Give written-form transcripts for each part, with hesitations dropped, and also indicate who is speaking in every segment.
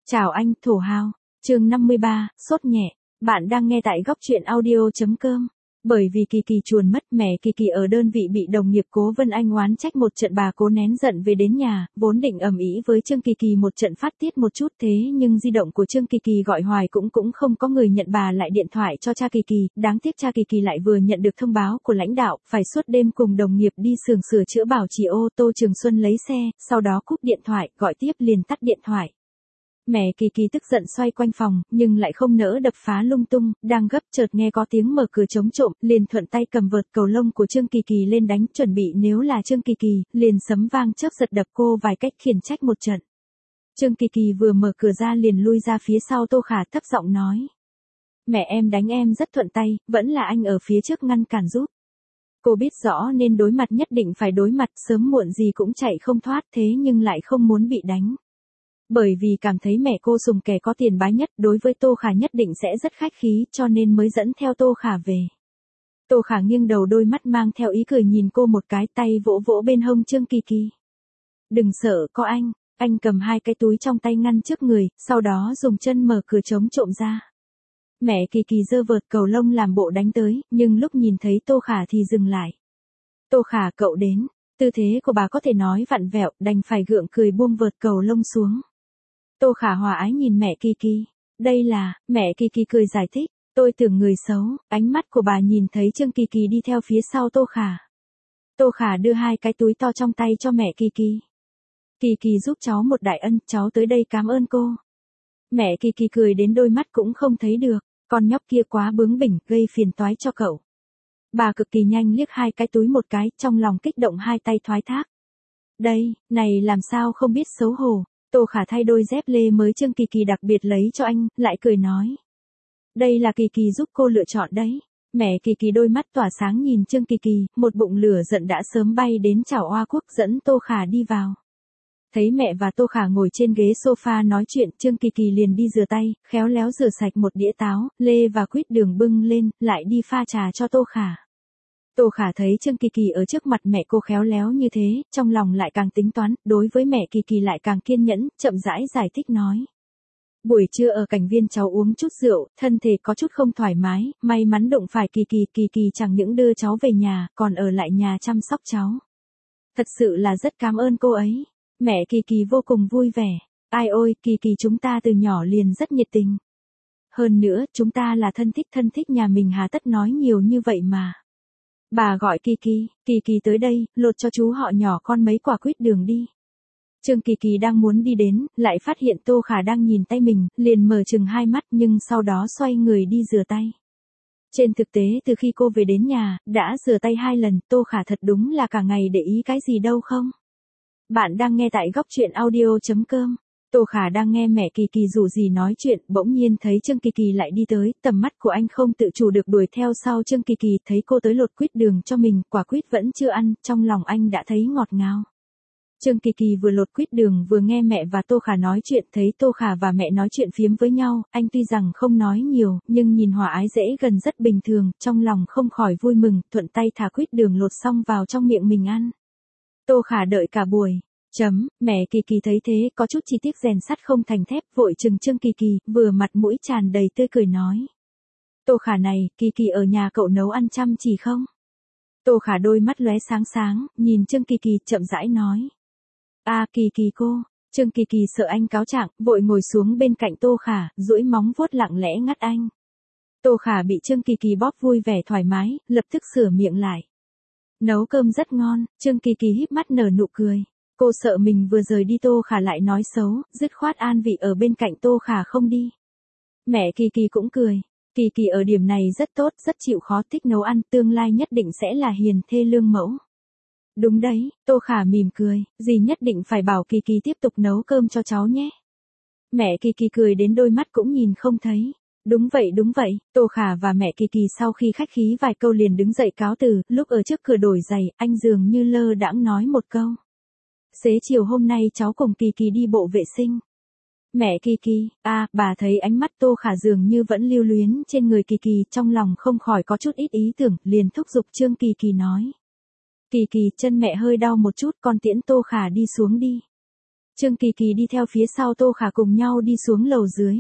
Speaker 1: Chào anh, thổ hào. Chương 53, sốt nhẹ. Bạn đang nghe tại góc truyện audio.com. Bởi vì Kỳ Kỳ chuồn mất, mẹ Kỳ Kỳ ở đơn vị bị đồng nghiệp Cố Vân Anh oán trách một trận, bà cố nén giận về đến nhà, vốn định ầm ĩ với Trương Kỳ Kỳ một trận phát tiết một chút, thế nhưng di động của Trương Kỳ Kỳ gọi hoài cũng không có người nhận, bà lại điện thoại cho cha Kỳ Kỳ, đáng tiếc cha Kỳ Kỳ lại vừa nhận được thông báo của lãnh đạo, phải suốt đêm cùng đồng nghiệp đi xưởng sửa chữa bảo trì ô tô Trường Xuân lấy xe, sau đó cúp điện thoại, gọi tiếp liền tắt điện thoại. Mẹ Kỳ Kỳ tức giận xoay quanh phòng, nhưng lại không nỡ đập phá lung tung, đang gấp chợt nghe có tiếng mở cửa chống trộm, liền thuận tay cầm vợt cầu lông của Trương Kỳ Kỳ lên đánh, chuẩn bị nếu là Trương Kỳ Kỳ, liền sấm vang chớp giật đập cô vài cách khiển trách một trận. Trương Kỳ Kỳ vừa mở cửa ra liền lui ra phía sau Tô Khả, thấp giọng nói. Mẹ em đánh em rất thuận tay, vẫn là anh ở phía trước ngăn cản giúp. Cô biết rõ nên đối mặt nhất định phải đối mặt, sớm muộn gì cũng chạy không thoát, thế nhưng lại không muốn bị đánh. Bởi vì cảm thấy mẹ cô sùng kẻ có tiền bái nhất, đối với Tô Khả nhất định sẽ rất khách khí, cho nên mới dẫn theo Tô Khả về. Tô Khả nghiêng đầu, đôi mắt mang theo ý cười nhìn cô một cái, tay vỗ vỗ bên hông Trương Kỳ Kỳ. Đừng sợ, có anh cầm hai cái túi trong tay ngăn trước người, sau đó dùng chân mở cửa chống trộm ra. Mẹ Kỳ Kỳ giơ vợt cầu lông làm bộ đánh tới, nhưng lúc nhìn thấy Tô Khả thì dừng lại. Tô Khả, cậu đến. Tư thế của bà có thể nói vặn vẹo, đành phải gượng cười buông vợt cầu lông xuống. Tô Khả hòa ái nhìn mẹ Kỳ Kỳ. Đây là, mẹ Kỳ Kỳ cười giải thích, tôi tưởng người xấu, ánh mắt của bà nhìn thấy Trương Kỳ Kỳ đi theo phía sau Tô Khả. Tô Khả đưa hai cái túi to trong tay cho mẹ Kỳ Kỳ. Kỳ Kỳ giúp cháu một đại ân, cháu tới đây cảm ơn cô. Mẹ Kỳ Kỳ cười đến đôi mắt cũng không thấy được, con nhóc kia quá bướng bỉnh, gây phiền toái cho cậu. Bà cực kỳ nhanh liếc hai cái túi một cái, trong lòng kích động hai tay thoái thác. Đây, này làm sao không biết xấu hổ. Tô Khả thay đôi dép lê mới Trương Kỳ Kỳ đặc biệt lấy cho anh, lại cười nói. Đây là Kỳ Kỳ giúp cô lựa chọn đấy. Mẹ Kỳ Kỳ đôi mắt tỏa sáng nhìn Trương Kỳ Kỳ, một bụng lửa giận đã sớm bay đến chảo oa quốc, dẫn Tô Khả đi vào. Thấy mẹ và Tô Khả ngồi trên ghế sofa nói chuyện, Trương Kỳ Kỳ liền đi rửa tay, khéo léo rửa sạch một đĩa táo, lê và quýt đường bưng lên, lại đi pha trà cho Tô Khả. Tô Khả thấy Trương Kỳ Kỳ ở trước mặt mẹ cô khéo léo như thế, trong lòng lại càng tính toán, đối với mẹ Kỳ Kỳ lại càng kiên nhẫn, chậm rãi giải thích nói. Buổi trưa ở cảnh viên cháu uống chút rượu, thân thể có chút không thoải mái, may mắn đụng phải Kỳ Kỳ, Kỳ Kỳ chẳng những đưa cháu về nhà, còn ở lại nhà chăm sóc cháu. Thật sự là rất cảm ơn cô ấy. Mẹ Kỳ Kỳ vô cùng vui vẻ. Ai ôi, Kỳ Kỳ chúng ta từ nhỏ liền rất nhiệt tình. Hơn nữa, chúng ta là thân thích nhà mình, hà tất nói nhiều như vậy mà. Bà gọi Kỳ Kỳ, Kỳ Kỳ tới đây, lột cho chú họ nhỏ con mấy quả quýt đường đi. Trương Kỳ Kỳ đang muốn đi đến, lại phát hiện Tô Khả đang nhìn tay mình, liền mở chừng hai mắt nhưng sau đó xoay người đi rửa tay. Trên thực tế từ khi cô về đến nhà, đã rửa tay 2 lần, Tô Khả thật đúng là cả ngày để ý cái gì đâu không? Bạn đang nghe tại góc truyện audio.com. Tô Khả đang nghe mẹ Kỳ Kỳ rủ gì nói chuyện, bỗng nhiên thấy Trương Kỳ Kỳ lại đi tới, tầm mắt của anh không tự chủ được đuổi theo sau Trương Kỳ Kỳ, thấy cô tới lột quýt đường cho mình, quả quýt vẫn chưa ăn, trong lòng anh đã thấy ngọt ngào. Trương Kỳ Kỳ vừa lột quýt đường vừa nghe mẹ và Tô Khả nói chuyện, thấy Tô Khả và mẹ nói chuyện phiếm với nhau, anh tuy rằng không nói nhiều, nhưng nhìn hòa ái dễ gần rất bình thường, trong lòng không khỏi vui mừng, thuận tay thả quýt đường lột xong vào trong miệng mình ăn. Tô Khả đợi cả buổi. Mẹ Kỳ Kỳ thấy thế, có chút chi tiết rèn sắt không thành thép, vội chừng Trương Kỳ Kỳ, vừa mặt mũi tràn đầy tươi cười nói. Tô Khả này, Kỳ Kỳ ở nhà cậu nấu ăn chăm chỉ không? Tô Khả đôi mắt lóe sáng sáng, nhìn Trương Kỳ Kỳ, chậm rãi nói. Kỳ Kỳ cô. Trương Kỳ Kỳ sợ anh cáo trạng, vội ngồi xuống bên cạnh Tô Khả, duỗi móng vuốt lặng lẽ ngắt anh. Tô Khả bị Trương Kỳ Kỳ bóp vui vẻ thoải mái, lập tức sửa miệng lại. Nấu cơm rất ngon, Trương Kỳ Kỳ híp mắt nở nụ cười. Cô sợ mình vừa rời đi Tô Khả lại nói xấu, dứt khoát an vị ở bên cạnh Tô Khả không đi. Mẹ Kỳ Kỳ cũng cười. Kỳ Kỳ ở điểm này rất tốt, rất chịu khó, thích nấu ăn, tương lai nhất định sẽ là hiền thê lương mẫu. Đúng đấy, Tô Khả mỉm cười, dì nhất định phải bảo Kỳ Kỳ tiếp tục nấu cơm cho cháu nhé. Mẹ Kỳ Kỳ cười đến đôi mắt cũng nhìn không thấy. Đúng vậy, Tô Khả và mẹ Kỳ Kỳ sau khi khách khí vài câu liền đứng dậy cáo từ, lúc ở trước cửa đổi giày, anh dường như lơ đãng nói một câu. Xế chiều hôm nay cháu cùng Kỳ Kỳ đi bộ vệ sinh. Mẹ Kỳ Kỳ, bà thấy ánh mắt Tô Khả dường như vẫn lưu luyến trên người Kỳ Kỳ, trong lòng không khỏi có chút ít ý tưởng, liền thúc giục Trương Kỳ Kỳ nói. Kỳ Kỳ, chân mẹ hơi đau một chút, con tiễn Tô Khả đi xuống đi. Trương Kỳ Kỳ đi theo phía sau Tô Khả cùng nhau đi xuống lầu dưới.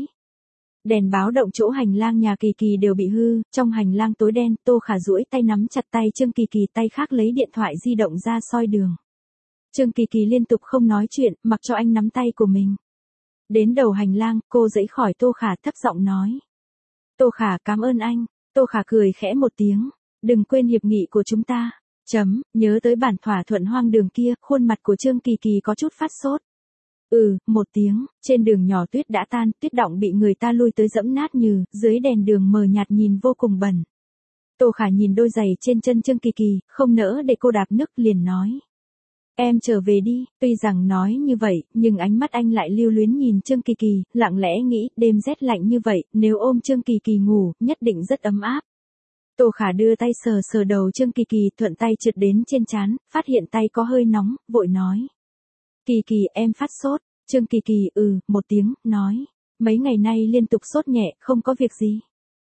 Speaker 1: Đèn báo động chỗ hành lang nhà Kỳ Kỳ đều bị hư, trong hành lang tối đen, Tô Khả duỗi tay nắm chặt tay Trương Kỳ Kỳ, tay khác lấy điện thoại di động ra soi đường. Trương Kỳ Kỳ liên tục không nói chuyện, mặc cho anh nắm tay của mình. Đến đầu hành lang, cô giãy khỏi Tô Khả thấp giọng nói. Tô Khả cảm ơn anh. Tô Khả cười khẽ một tiếng. Đừng quên hiệp nghị của chúng ta. Nhớ tới bản thỏa thuận hoang đường kia, khuôn mặt của Trương Kỳ Kỳ có chút phát sốt. Một tiếng, trên đường nhỏ tuyết đã tan, tuyết đọng bị người ta lui tới dẫm nát như, dưới đèn đường mờ nhạt nhìn vô cùng bẩn. Tô Khả nhìn đôi giày trên chân Trương Kỳ Kỳ, không nỡ để cô đạp nức liền nói. Em trở về đi, tuy rằng nói như vậy, nhưng ánh mắt anh lại lưu luyến nhìn Trương Kỳ Kỳ, lặng lẽ nghĩ, đêm rét lạnh như vậy, nếu ôm Trương Kỳ Kỳ ngủ, nhất định rất ấm áp. Tô Khả đưa tay sờ sờ đầu Trương Kỳ Kỳ, thuận tay trượt đến trên trán, phát hiện tay có hơi nóng, vội nói. Kỳ Kỳ, em phát sốt. Trương Kỳ Kỳ, một tiếng, nói. Mấy ngày nay liên tục sốt nhẹ, không có việc gì.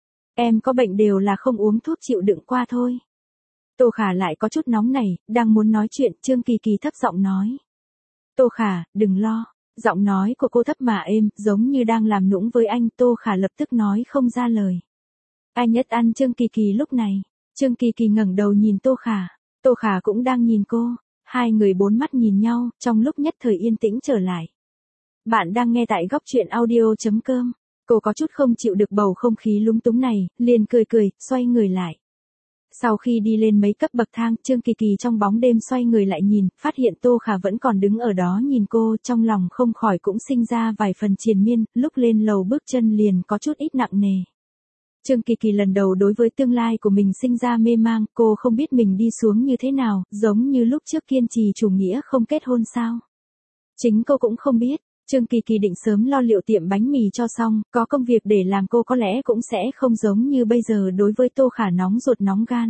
Speaker 1: Em có bệnh đều là không uống thuốc chịu đựng qua thôi. Tô Khả lại có chút nóng này, đang muốn nói chuyện, Trương Kỳ Kỳ thấp giọng nói. Tô Khả, đừng lo. Giọng nói của cô thấp mà êm, giống như đang làm nũng với anh. Tô Khả lập tức nói không ra lời. Ai nhất ăn Trương Kỳ Kỳ lúc này. Trương Kỳ Kỳ ngẩng đầu nhìn Tô Khả. Tô Khả cũng đang nhìn cô. Hai người bốn mắt nhìn nhau, trong lúc nhất thời yên tĩnh trở lại. Bạn đang nghe tại góc truyện audio.com. Cô có chút không chịu được bầu không khí lúng túng này, liền cười, xoay người lại. Sau khi đi lên mấy cấp bậc thang, Trương Kỳ Kỳ trong bóng đêm xoay người lại nhìn, phát hiện Tô Khả vẫn còn đứng ở đó nhìn cô, trong lòng không khỏi cũng sinh ra vài phần triền miên, lúc lên lầu bước chân liền có chút ít nặng nề. Trương Kỳ Kỳ lần đầu đối với tương lai của mình sinh ra mê mang, cô không biết mình đi xuống như thế nào, giống như lúc trước kiên trì chủ nghĩa không kết hôn sao. Chính cô cũng không biết. Trương Kỳ Kỳ định sớm lo liệu tiệm bánh mì cho xong, có công việc để làm cô có lẽ cũng sẽ không giống như bây giờ đối với Tô Khả nóng ruột nóng gan.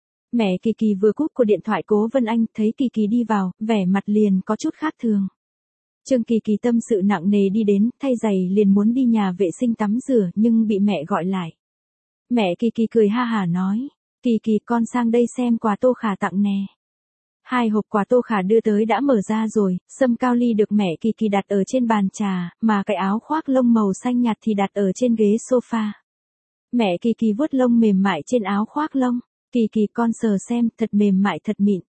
Speaker 1: Mẹ Kỳ Kỳ vừa cúp cuộc điện thoại Cố Vân Anh, thấy Kỳ Kỳ đi vào, vẻ mặt liền có chút khác thường. Trương Kỳ Kỳ tâm sự nặng nề đi đến, thay giày liền muốn đi nhà vệ sinh tắm rửa nhưng bị mẹ gọi lại. Mẹ Kỳ Kỳ cười ha hả nói, Kỳ Kỳ con sang đây xem quà Tô Khả tặng nè. 2 hộp quà Tô Khả đưa tới đã mở ra rồi, sâm cao ly được mẹ Kỳ Kỳ đặt ở trên bàn trà, mà cái áo khoác lông màu xanh nhạt thì đặt ở trên ghế sofa. Mẹ Kỳ Kỳ vuốt lông mềm mại trên áo khoác lông, Kỳ Kỳ con sờ xem, thật mềm mại thật mịn.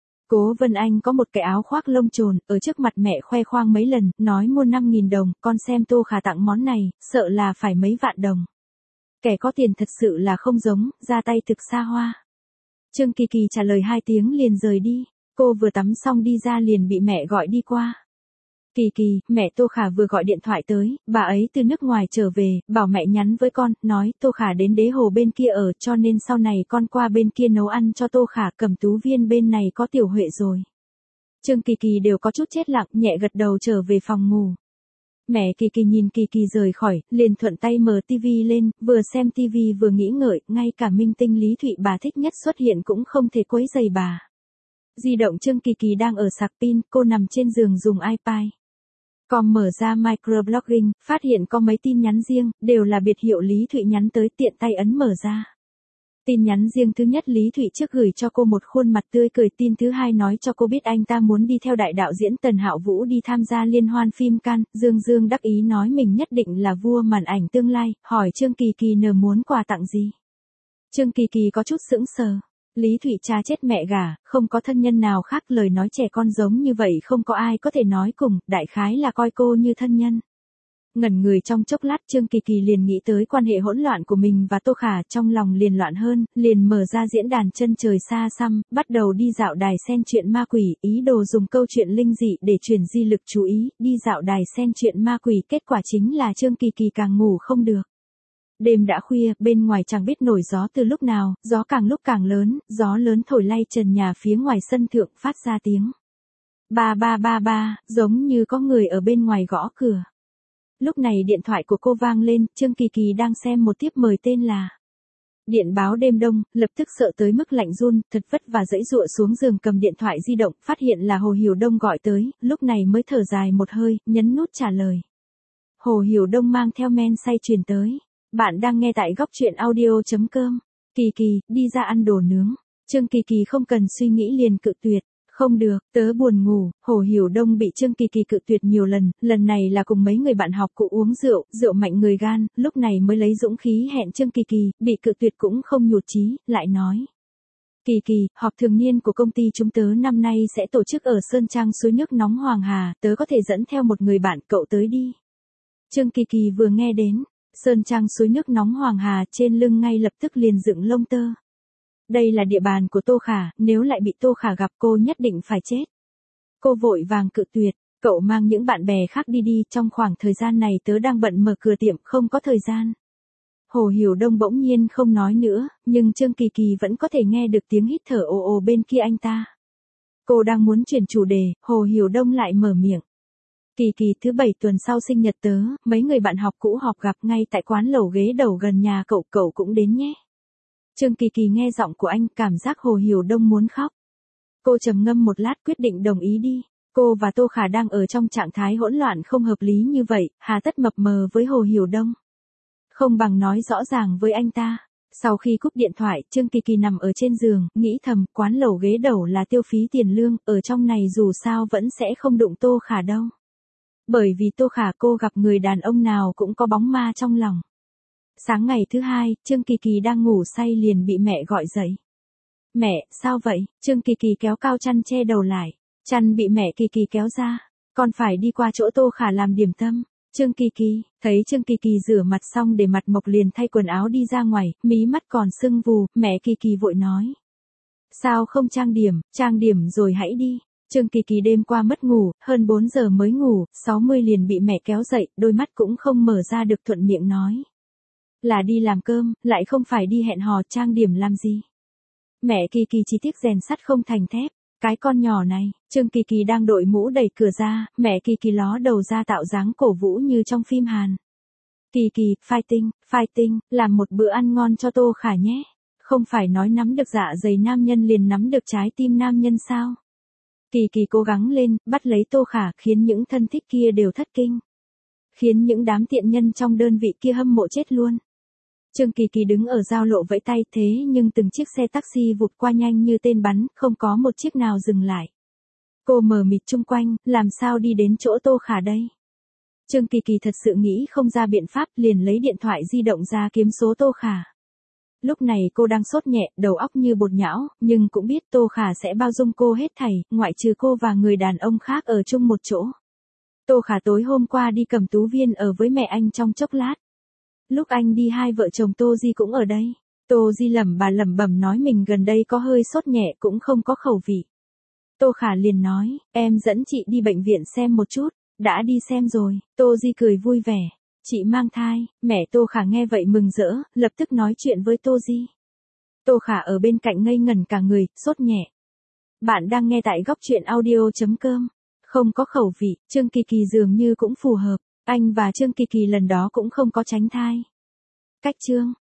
Speaker 1: Cố Vân Anh có một cái áo khoác lông trồn, ở trước mặt mẹ khoe khoang mấy lần, nói mua 5.000 đồng, con xem Tô Khả tặng món này, sợ là phải mấy vạn đồng. Kẻ có tiền thật sự là không giống, ra tay thực xa hoa. Trương Kỳ Kỳ trả lời 2 tiếng liền rời đi, cô vừa tắm xong đi ra liền bị mẹ gọi đi qua. Kỳ Kỳ, mẹ Tô Khả vừa gọi điện thoại tới, bà ấy từ nước ngoài trở về, bảo mẹ nhắn với con, nói Tô Khả đến Đế Hồ bên kia ở, cho nên sau này con qua bên kia nấu ăn cho Tô Khả, Cẩm Tú Viên bên này có Tiểu Huệ rồi. Trương Kỳ Kỳ đều có chút chết lặng, nhẹ gật đầu trở về phòng ngủ. Mẹ Kỳ Kỳ nhìn Kỳ Kỳ rời khỏi, liền thuận tay mở tivi lên, vừa xem tivi vừa nghĩ ngợi, ngay cả minh tinh Lý Thụy bà thích nhất xuất hiện cũng không thể quấy rầy bà. Di động Trương Kỳ Kỳ đang ở sạc pin, cô nằm trên giường dùng iPad. Còn mở ra microblogging, phát hiện có mấy tin nhắn riêng, đều là biệt hiệu Lý Thụy nhắn tới, tiện tay ấn mở ra. Tin nhắn riêng thứ nhất Lý Thụy trước gửi cho cô một khuôn mặt tươi cười, tin thứ hai nói cho cô biết anh ta muốn đi theo đại đạo diễn Tần Hạo Vũ đi tham gia liên hoan phim Cannes, Dương đắc ý nói mình nhất định là vua màn ảnh tương lai, hỏi Trương Kỳ Kỳ muốn quà tặng gì. Trương Kỳ Kỳ có chút sững sờ. Lý Thụy cha chết mẹ gả, không có thân nhân nào khác, lời nói trẻ con giống như vậy không có ai có thể nói cùng, đại khái là coi cô như thân nhân. Ngẩn người trong chốc lát Trương Kỳ Kỳ liền nghĩ tới quan hệ hỗn loạn của mình và Tô Khả, trong lòng liền loạn hơn, liền mở ra diễn đàn chân trời xa xăm, bắt đầu đi dạo đài sen chuyện ma quỷ, ý đồ dùng câu chuyện linh dị để truyền di lực chú ý, đi dạo đài sen chuyện ma quỷ, kết quả chính là Trương Kỳ Kỳ càng ngủ không được. Đêm đã khuya, bên ngoài chẳng biết nổi gió từ lúc nào, gió càng lúc càng lớn, gió lớn thổi lay trần nhà phía ngoài sân thượng, phát ra tiếng. Ba ba ba ba, giống như có người ở bên ngoài gõ cửa. Lúc này điện thoại của cô vang lên, Trương Kỳ Kỳ đang xem một tiếp mời tên là Điện báo đêm đông, lập tức sợ tới mức lạnh run, thật vất và giãy giụa xuống giường cầm điện thoại di động, phát hiện là Hồ Hiểu Đông gọi tới, lúc này mới thở dài một hơi, nhấn nút trả lời. Hồ Hiểu Đông mang theo men say truyền tới. Bạn đang nghe tại góc truyện audio.com. Kỳ Kỳ, đi ra ăn đồ nướng. Trương Kỳ Kỳ không cần suy nghĩ liền cự tuyệt. Không được, tớ buồn ngủ. Hồ Hiểu Đông bị Trương Kỳ Kỳ cự tuyệt nhiều lần này là cùng mấy người bạn học cũ uống rượu, rượu mạnh người gan, lúc này mới lấy dũng khí hẹn Trương Kỳ Kỳ, bị cự tuyệt cũng không nhụt chí, lại nói. Kỳ Kỳ, họp thường niên của công ty chúng tớ năm nay sẽ tổ chức ở Sơn Trang suối nước nóng Hoàng Hà, tớ có thể dẫn theo một người bạn cậu tới đi. Trương Kỳ Kỳ vừa nghe đến, Sơn Trang suối nước nóng Hoàng Hà trên lưng ngay lập tức liền dựng lông tơ. Đây là địa bàn của Tô Khả, nếu lại bị Tô Khả gặp cô nhất định phải chết. Cô vội vàng cự tuyệt, cậu mang những bạn bè khác đi, trong khoảng thời gian này tớ đang bận mở cửa tiệm không có thời gian. Hồ Hiểu Đông bỗng nhiên không nói nữa, nhưng Trương Kỳ Kỳ vẫn có thể nghe được tiếng hít thở ồ ồ bên kia anh ta. Cô đang muốn chuyển chủ đề, Hồ Hiểu Đông lại mở miệng. Kỳ Kỳ, thứ 7 tuần sau sinh nhật tớ, mấy người bạn học cũ họp gặp ngay tại quán lẩu ghế đầu gần nhà cậu cũng đến nhé. Trương Kỳ Kỳ nghe giọng của anh, cảm giác Hồ Hiểu Đông muốn khóc. Cô trầm ngâm một lát quyết định đồng ý đi. Cô và Tô Khả đang ở trong trạng thái hỗn loạn không hợp lý như vậy, hà tất mập mờ với Hồ Hiểu Đông. Không bằng nói rõ ràng với anh ta. Sau khi cúp điện thoại, Trương Kỳ Kỳ nằm ở trên giường, nghĩ thầm, quán lẩu ghế đầu là tiêu phí tiền lương, ở trong này dù sao vẫn sẽ không đụng Tô Khả đâu. Bởi vì Tô Khả cô gặp người đàn ông nào cũng có bóng ma trong lòng. Sáng ngày thứ hai, Trương Kỳ Kỳ đang ngủ say liền bị mẹ gọi dậy. Mẹ, sao vậy? Trương Kỳ Kỳ kéo cao chăn che đầu lại. Chăn bị mẹ Kỳ Kỳ kéo ra. Con phải đi qua chỗ Tô Khả làm điểm tâm. Trương Kỳ Kỳ, thấy Trương Kỳ Kỳ rửa mặt xong để mặt mộc liền thay quần áo đi ra ngoài, mí mắt còn sưng vù, mẹ Kỳ Kỳ vội nói. Sao không trang điểm rồi hãy đi. Trương Kỳ Kỳ đêm qua mất ngủ, hơn 4 giờ mới ngủ, 60 liền bị mẹ kéo dậy, đôi mắt cũng không mở ra được thuận miệng nói. Là đi làm cơm, lại không phải đi hẹn hò, trang điểm làm gì. Mẹ Kỳ Kỳ chỉ tiếc rèn sắt không thành thép. Cái con nhỏ này, Trương Kỳ Kỳ đang đội mũ đẩy cửa ra, mẹ Kỳ Kỳ ló đầu ra tạo dáng cổ vũ như trong phim Hàn. Kỳ Kỳ, fighting, làm một bữa ăn ngon cho Tô Khả nhé. Không phải nói nắm được dạ dày nam nhân liền nắm được trái tim nam nhân sao? Kỳ Kỳ cố gắng lên, bắt lấy Tô Khả, khiến những thân thích kia đều thất kinh. Khiến những đám tiện nhân trong đơn vị kia hâm mộ chết luôn. Trương Kỳ Kỳ đứng ở giao lộ vẫy tay thế nhưng từng chiếc xe taxi vụt qua nhanh như tên bắn, không có một chiếc nào dừng lại. Cô mờ mịt chung quanh, làm sao đi đến chỗ Tô Khả đây? Trương Kỳ Kỳ thật sự nghĩ không ra biện pháp, liền lấy điện thoại di động ra kiếm số Tô Khả. Lúc này cô đang sốt nhẹ, đầu óc như bột nhão, nhưng cũng biết Tô Khả sẽ bao dung cô hết thảy, ngoại trừ cô và người đàn ông khác ở chung một chỗ. Tô Khả tối hôm qua đi Cẩm Tú Viên ở với mẹ anh trong chốc lát. Lúc anh đi hai vợ chồng Tô Di cũng ở đây. Tô Di lẩm bẩm nói mình gần đây có hơi sốt nhẹ cũng không có khẩu vị. Tô Khả liền nói, em dẫn chị đi bệnh viện xem một chút. Đã đi xem rồi, Tô Di cười vui vẻ. Chị mang thai, mẹ Tô Khả nghe vậy mừng rỡ, lập tức nói chuyện với Tô Di. Tô Khả ở bên cạnh ngây ngẩn cả người, sốt nhẹ. Bạn đang nghe tại góc truyện audio.com. Không có khẩu vị, Trương Kỳ Kỳ dường như cũng phù hợp. Anh và Trương Kỳ Kỳ lần đó cũng không có tránh thai. Cách chương